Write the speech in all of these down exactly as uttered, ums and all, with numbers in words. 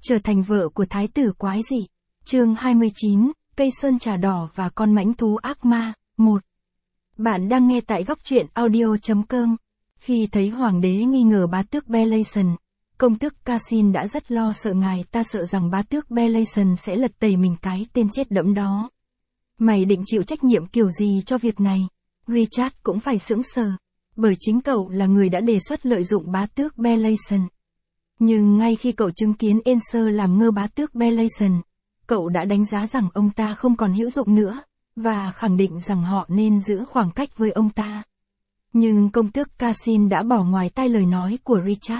Trở thành vợ của thái tử quái dị. Chương hai mươi chín, cây sơn trà đỏ và con mãnh thú ác ma. một. Bạn đang nghe tại góc truyện audio chấm com. Khi thấy hoàng đế nghi ngờ bá tước Belason, công tước Cassin đã rất lo sợ ngài ta sợ rằng bá tước Belason sẽ lật tẩy mình cái tên chết đẫm đó. Mày định chịu trách nhiệm kiểu gì cho việc này? Richard cũng phải sững sờ, bởi chính cậu là người đã đề xuất lợi dụng bá tước Belason. Nhưng ngay khi cậu chứng kiến Enser làm ngơ bá tước Belason, cậu đã đánh giá rằng ông ta không còn hữu dụng nữa, và khẳng định rằng họ nên giữ khoảng cách với ông ta. Nhưng công tước Cassin đã bỏ ngoài tai lời nói của Richard.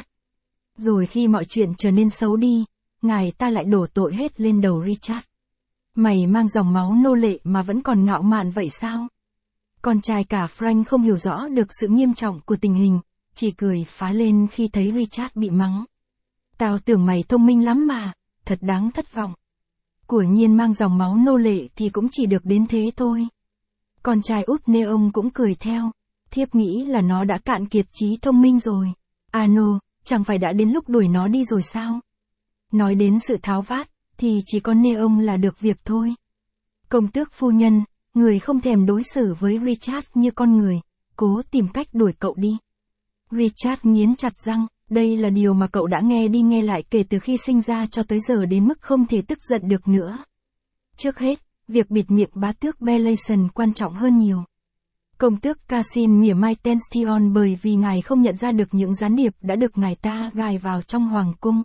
Rồi khi mọi chuyện trở nên xấu đi, ngài ta lại đổ tội hết lên đầu Richard. Mày mang dòng máu nô lệ mà vẫn còn ngạo mạn vậy sao? Con trai cả Frank không hiểu rõ được sự nghiêm trọng của tình hình, chỉ cười phá lên khi thấy Richard bị mắng. Tao tưởng mày thông minh lắm mà, thật đáng thất vọng. Của nhiên mang dòng máu nô lệ thì cũng chỉ được đến thế thôi. Con trai út Neon cũng cười theo, thiếp nghĩ là nó đã cạn kiệt trí thông minh rồi. Ano, chẳng phải đã đến lúc đuổi nó đi rồi sao? Nói đến sự tháo vát, thì chỉ có Neon là được việc thôi. Công tước phu nhân, người không thèm đối xử với Richard như con người, cố tìm cách đuổi cậu đi. Richard nghiến chặt răng, đây là điều mà cậu đã nghe đi nghe lại kể từ khi sinh ra cho tới giờ đến mức không thể tức giận được nữa. Trước hết, việc bịt miệng bá tước Belason quan trọng hơn nhiều. Công tước Cassin mỉa mai Tension bởi vì ngài không nhận ra được những gián điệp đã được ngài ta gài vào trong hoàng cung.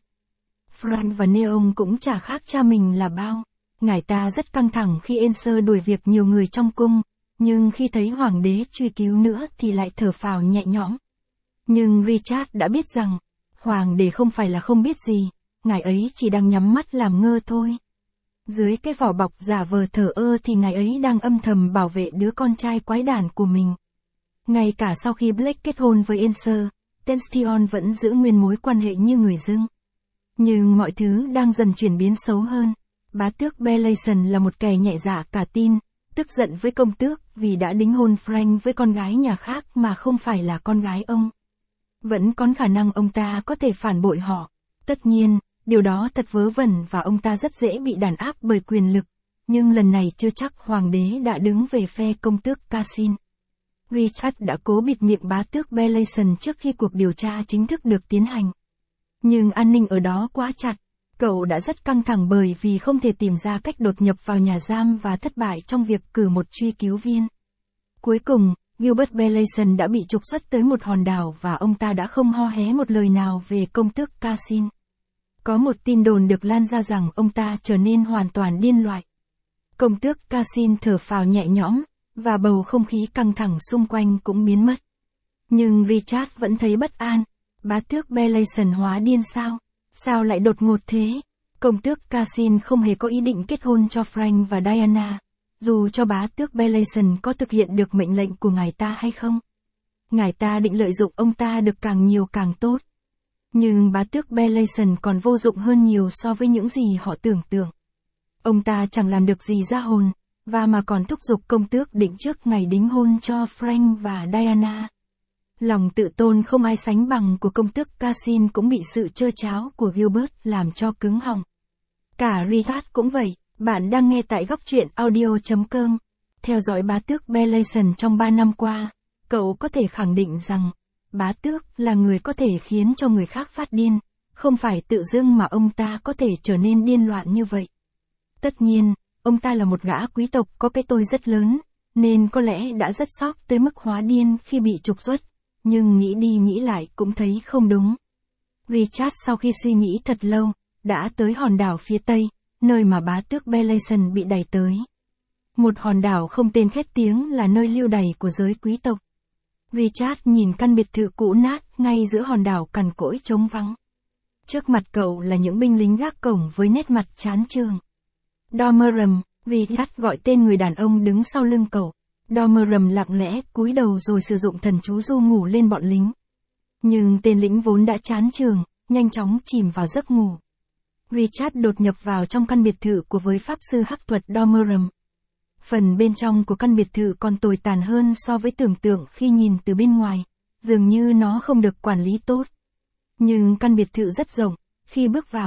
Frank và Neon cũng chả khác cha mình là bao. Ngài ta rất căng thẳng khi Enser đuổi việc nhiều người trong cung, nhưng khi thấy hoàng đế truy cứu nữa thì lại thở phào nhẹ nhõm. Nhưng Richard đã biết rằng, hoàng đế không phải là không biết gì, ngài ấy chỉ đang nhắm mắt làm ngơ thôi. Dưới cái vỏ bọc giả vờ thờ ơ thì ngài ấy đang âm thầm bảo vệ đứa con trai quái đản của mình. Ngay cả sau khi Blake kết hôn với Enser, Tension vẫn giữ nguyên mối quan hệ như người dưng. Nhưng mọi thứ đang dần chuyển biến xấu hơn. Bá tước Belason là một kẻ nhẹ dạ cả tin, tức giận với công tước vì đã đính hôn Frank với con gái nhà khác mà không phải là con gái ông. Vẫn có khả năng ông ta có thể phản bội họ. Tất nhiên, điều đó thật vớ vẩn và ông ta rất dễ bị đàn áp bởi quyền lực, nhưng lần này chưa chắc hoàng đế đã đứng về phe công tước Cassin. Richard đã cố bịt miệng bá tước Belason trước khi cuộc điều tra chính thức được tiến hành. Nhưng an ninh ở đó quá chặt. Cậu đã rất căng thẳng bởi vì không thể tìm ra cách đột nhập vào nhà giam và thất bại trong việc cử một truy cứu viên. Cuối cùng, Gilbert Belason đã bị trục xuất tới một hòn đảo và ông ta đã không ho hé một lời nào về công tước Cassin. Có một tin đồn được lan ra rằng ông ta trở nên hoàn toàn điên loạn. Công tước Cassin thở phào nhẹ nhõm, và bầu không khí căng thẳng xung quanh cũng biến mất. Nhưng Richard vẫn thấy bất an. Bá tước Belason hóa điên sao? Sao lại đột ngột thế? Công tước Cassin không hề có ý định kết hôn cho Frank và Diana, dù cho bá tước Belason có thực hiện được mệnh lệnh của ngài ta hay không. Ngài ta định lợi dụng ông ta được càng nhiều càng tốt. Nhưng bá tước Belason còn vô dụng hơn nhiều so với những gì họ tưởng tượng. Ông ta chẳng làm được gì ra hồn, và mà còn thúc giục công tước định trước ngày đính hôn cho Frank và Diana. Lòng tự tôn không ai sánh bằng của công tước Cassin cũng bị sự trơ tráo của Gilbert làm cho cứng họng. Cả Richard cũng vậy. Bạn đang nghe tại góc truyện audio chấm com. Theo dõi bá tước Belason trong ba năm qua, cậu có thể khẳng định rằng, bá tước là người có thể khiến cho người khác phát điên, không phải tự dưng mà ông ta có thể trở nên điên loạn như vậy. Tất nhiên, ông ta là một gã quý tộc có cái tôi rất lớn, nên có lẽ đã rất sốc tới mức hóa điên khi bị trục xuất. Nhưng nghĩ đi nghĩ lại cũng thấy không đúng. Richard sau khi suy nghĩ thật lâu, đã tới hòn đảo phía tây, nơi mà bá tước Belason bị đẩy tới. Một hòn đảo không tên khét tiếng là nơi lưu đày của giới quý tộc. Richard nhìn căn biệt thự cũ nát ngay giữa hòn đảo cằn cỗi trống vắng. Trước mặt cậu là những binh lính gác cổng với nét mặt chán chường. Dormerum, Richard gọi tên người đàn ông đứng sau lưng cậu. Dormerum lặng lẽ cúi đầu rồi sử dụng thần chú ru ngủ lên bọn lính. Nhưng tên lĩnh vốn đã chán chường, nhanh chóng chìm vào giấc ngủ. Richard đột nhập vào trong căn biệt thự của với pháp sư hắc thuật Dormerum. Phần bên trong của căn biệt thự còn tồi tàn hơn so với tưởng tượng khi nhìn từ bên ngoài, dường như nó không được quản lý tốt. Nhưng căn biệt thự rất rộng, khi bước vào,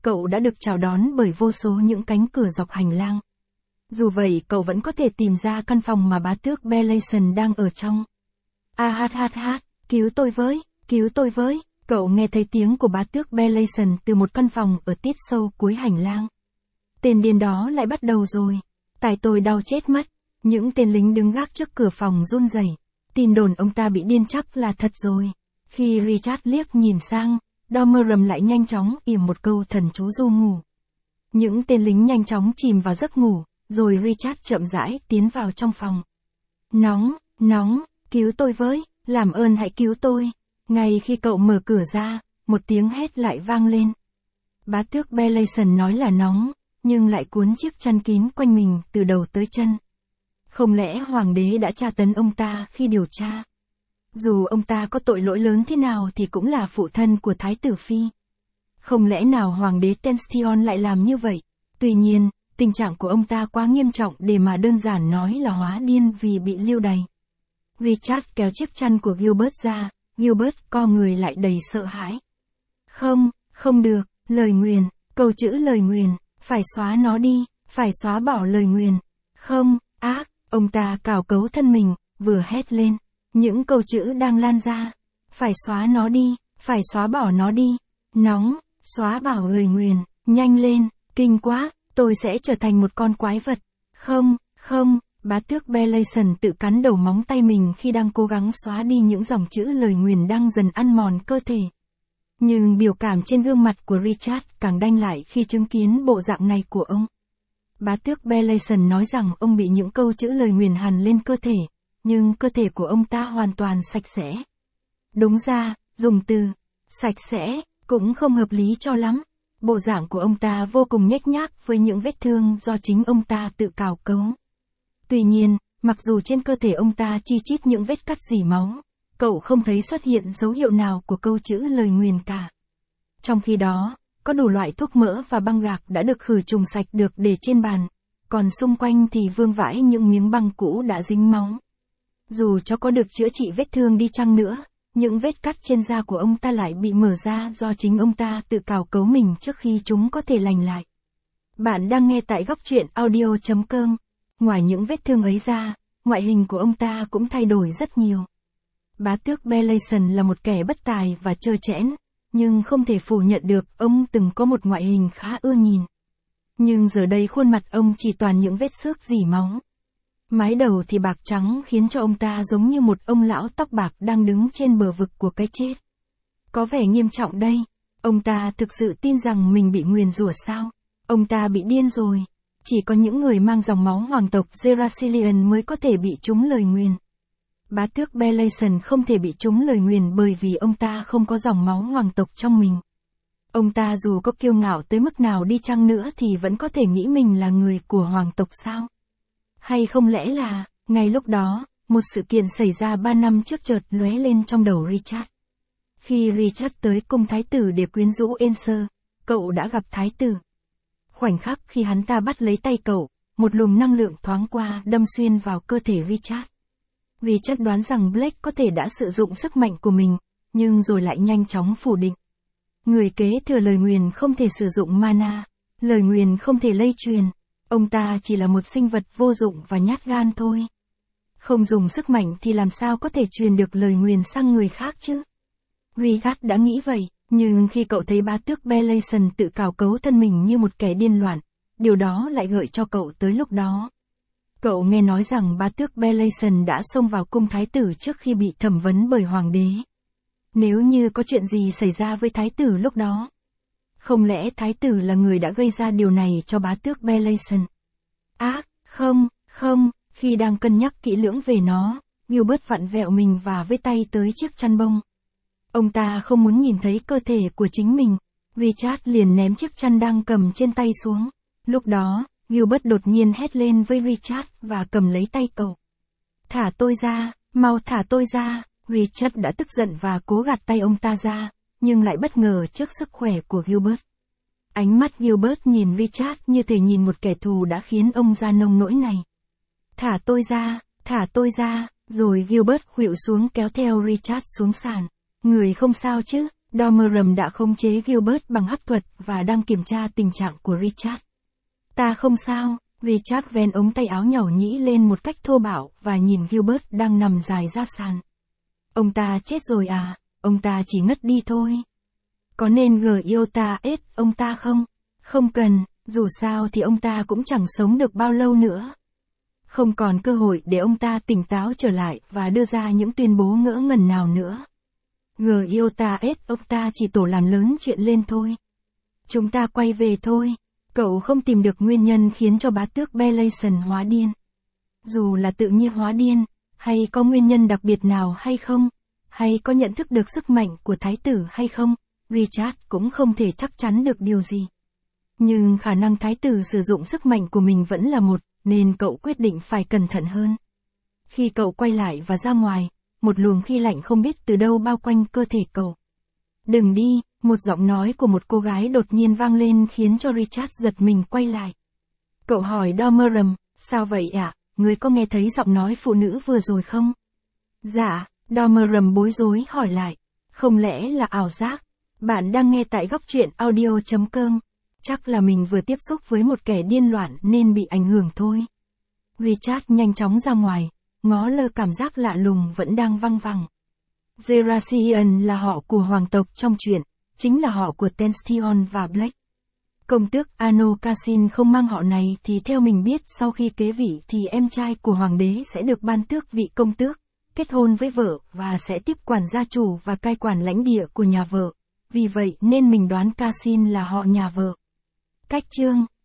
cậu đã được chào đón bởi vô số những cánh cửa dọc hành lang. Dù vậy cậu vẫn có thể tìm ra căn phòng mà bá tước Bellation đang ở trong. A hát hát hát, cứu tôi với, cứu tôi với, cậu nghe thấy tiếng của bá tước Bellation từ một căn phòng ở tiết sâu cuối hành lang. Tên điên đó lại bắt đầu rồi. Tại tôi đau chết mất. Những tên lính đứng gác trước cửa phòng run rẩy. Tin đồn ông ta bị điên chắc là thật rồi. Khi Richard liếc nhìn sang, Dormeram lại nhanh chóng yểm một câu thần chú ru ngủ. Những tên lính nhanh chóng chìm vào giấc ngủ, rồi Richard chậm rãi tiến vào trong phòng. Nóng, nóng, cứu tôi với, làm ơn hãy cứu tôi. Ngay khi cậu mở cửa ra, một tiếng hét lại vang lên. Bá tước Bellation nói là nóng, nhưng lại cuốn chiếc chăn kín quanh mình từ đầu tới chân. Không lẽ hoàng đế đã tra tấn ông ta khi điều tra? Dù ông ta có tội lỗi lớn thế nào thì cũng là phụ thân của thái tử phi. Không lẽ nào hoàng đế Tenstion lại làm như vậy? Tuy nhiên, tình trạng của ông ta quá nghiêm trọng để mà đơn giản nói là hóa điên vì bị lưu đày. Richard kéo chiếc chăn của Gilbert ra, Gilbert co người lại đầy sợ hãi. Không, không được, lời nguyền, câu chữ lời nguyền, phải xóa nó đi, phải xóa bỏ lời nguyền. Không, ác, ông ta cào cấu thân mình, vừa hét lên. Những câu chữ đang lan ra. Phải xóa nó đi, phải xóa bỏ nó đi. Nóng, xóa bỏ lời nguyền, nhanh lên, kinh quá, tôi sẽ trở thành một con quái vật. Không, không, bá tước Bellation tự cắn đầu móng tay mình khi đang cố gắng xóa đi những dòng chữ lời nguyền đang dần ăn mòn cơ thể. Nhưng biểu cảm trên gương mặt của Richard càng đanh lại khi chứng kiến bộ dạng này của ông. Bá tước Bellation nói rằng ông bị những câu chữ lời nguyền hằn lên cơ thể, nhưng cơ thể của ông ta hoàn toàn sạch sẽ. Đúng ra, dùng từ sạch sẽ cũng không hợp lý cho lắm. Bộ dạng của ông ta vô cùng nhếch nhác với những vết thương do chính ông ta tự cào cấu. Tuy nhiên, mặc dù trên cơ thể ông ta chi chít những vết cắt rỉ máu, cậu không thấy xuất hiện dấu hiệu nào của câu chữ lời nguyền cả. Trong khi đó, có đủ loại thuốc mỡ và băng gạc đã được khử trùng sạch được để trên bàn, còn xung quanh thì vương vãi những miếng băng cũ đã dính máu. Dù cho có được chữa trị vết thương đi chăng nữa, những vết cắt trên da của ông ta lại bị mở ra do chính ông ta tự cào cấu mình trước khi chúng có thể lành lại. Bạn đang nghe tại góc truyện audio chấm com. Ngoài những vết thương ấy ra, ngoại hình của ông ta cũng thay đổi rất nhiều. Bá tước Bellation là một kẻ bất tài và trơ trẽn, nhưng không thể phủ nhận được ông từng có một ngoại hình khá ưa nhìn. Nhưng giờ đây khuôn mặt ông chỉ toàn những vết xước rỉ máu. Mái đầu thì bạc trắng khiến cho ông ta giống như một ông lão tóc bạc đang đứng trên bờ vực của cái chết. Có vẻ nghiêm trọng đây. Ông ta thực sự tin rằng mình bị nguyền rủa sao? Ông ta bị điên rồi. Chỉ có những người mang dòng máu hoàng tộc Gerasilian mới có thể bị trúng lời nguyền. Bá tước Bellation không thể bị trúng lời nguyền bởi vì ông ta không có dòng máu hoàng tộc trong mình. Ông ta dù có kiêu ngạo tới mức nào đi chăng nữa thì vẫn có thể nghĩ mình là người của hoàng tộc sao? Hay không lẽ là, ngay lúc đó, một sự kiện xảy ra ba năm trước chợt lóe lên trong đầu Richard. Khi Richard tới cung thái tử để quyến rũ Enser, cậu đã gặp thái tử. Khoảnh khắc khi hắn ta bắt lấy tay cậu, một luồng năng lượng thoáng qua đâm xuyên vào cơ thể Richard. Richard đoán rằng Blake có thể đã sử dụng sức mạnh của mình, nhưng rồi lại nhanh chóng phủ định. Người kế thừa lời nguyền không thể sử dụng mana, lời nguyền không thể lây truyền, ông ta chỉ là một sinh vật vô dụng và nhát gan thôi. Không dùng sức mạnh thì làm sao có thể truyền được lời nguyền sang người khác chứ? Richard đã nghĩ vậy, nhưng khi cậu thấy bá tước Bellation tự cào cấu thân mình như một kẻ điên loạn, điều đó lại gợi cho cậu tới lúc đó. Cậu nghe nói rằng bá tước Bellation đã xông vào cung thái tử trước khi bị thẩm vấn bởi hoàng đế. Nếu như có chuyện gì xảy ra với thái tử lúc đó, không lẽ thái tử là người đã gây ra điều này cho bá tước Bellation? Ác, không, không, khi đang cân nhắc kỹ lưỡng về nó, Gilbert vặn vẹo mình và với tay tới chiếc chăn bông. Ông ta không muốn nhìn thấy cơ thể của chính mình. Richard liền ném chiếc chăn đang cầm trên tay xuống. Lúc đó, Gilbert đột nhiên hét lên với Richard và cầm lấy tay cậu. Thả tôi ra, mau thả tôi ra. Richard đã tức giận và cố gạt tay ông ta ra, nhưng lại bất ngờ trước sức khỏe của Gilbert. Ánh mắt Gilbert nhìn Richard như thể nhìn một kẻ thù đã khiến ông ra nông nỗi này. Thả tôi ra, thả tôi ra, rồi Gilbert khuỵu xuống kéo theo Richard xuống sàn. Người không sao chứ? Dormeram đã khống chế Gilbert bằng hắc thuật và đang kiểm tra tình trạng của Richard. Ta không sao, Richard ven ống tay áo nhàu nhĩ lên một cách thô bạo và nhìn Gilbert đang nằm dài ra sàn. Ông ta chết rồi à, ông ta chỉ ngất đi thôi. Có nên gờ yêu ta ết ông ta không? Không cần, dù sao thì ông ta cũng chẳng sống được bao lâu nữa. Không còn cơ hội để ông ta tỉnh táo trở lại và đưa ra những tuyên bố ngỡ ngẩn nào nữa. Gờ yêu ta ết ông ta chỉ tổ làm lớn chuyện lên thôi. Chúng ta quay về thôi. Cậu không tìm được nguyên nhân khiến cho bá tước Belation hóa điên. Dù là tự nhiên hóa điên, hay có nguyên nhân đặc biệt nào hay không, hay có nhận thức được sức mạnh của thái tử hay không, Richard cũng không thể chắc chắn được điều gì. Nhưng khả năng thái tử sử dụng sức mạnh của mình vẫn là một, nên cậu quyết định phải cẩn thận hơn. Khi cậu quay lại và ra ngoài, một luồng khí lạnh không biết từ đâu bao quanh cơ thể cậu. Đừng đi, một giọng nói của một cô gái đột nhiên vang lên khiến cho Richard giật mình quay lại. Cậu hỏi Dormeram, sao vậy ạ, à? Ngươi có nghe thấy giọng nói phụ nữ vừa rồi không? Dạ, Dormeram bối rối hỏi lại. Không lẽ là ảo giác? Bạn đang nghe tại góc truyện audio chấm com. Chắc là mình vừa tiếp xúc với một kẻ điên loạn nên bị ảnh hưởng thôi. Richard nhanh chóng ra ngoài, ngó lơ cảm giác lạ lùng vẫn đang văng vẳng. Gerasean là họ của hoàng tộc trong truyện, chính là họ của Tension và Blake. Công tước Anokassin không mang họ này thì theo mình biết sau khi kế vị thì em trai của hoàng đế sẽ được ban tước vị công tước, kết hôn với vợ và sẽ tiếp quản gia chủ và cai quản lãnh địa của nhà vợ. Vì vậy nên mình đoán Cassin là họ nhà vợ. Cách chương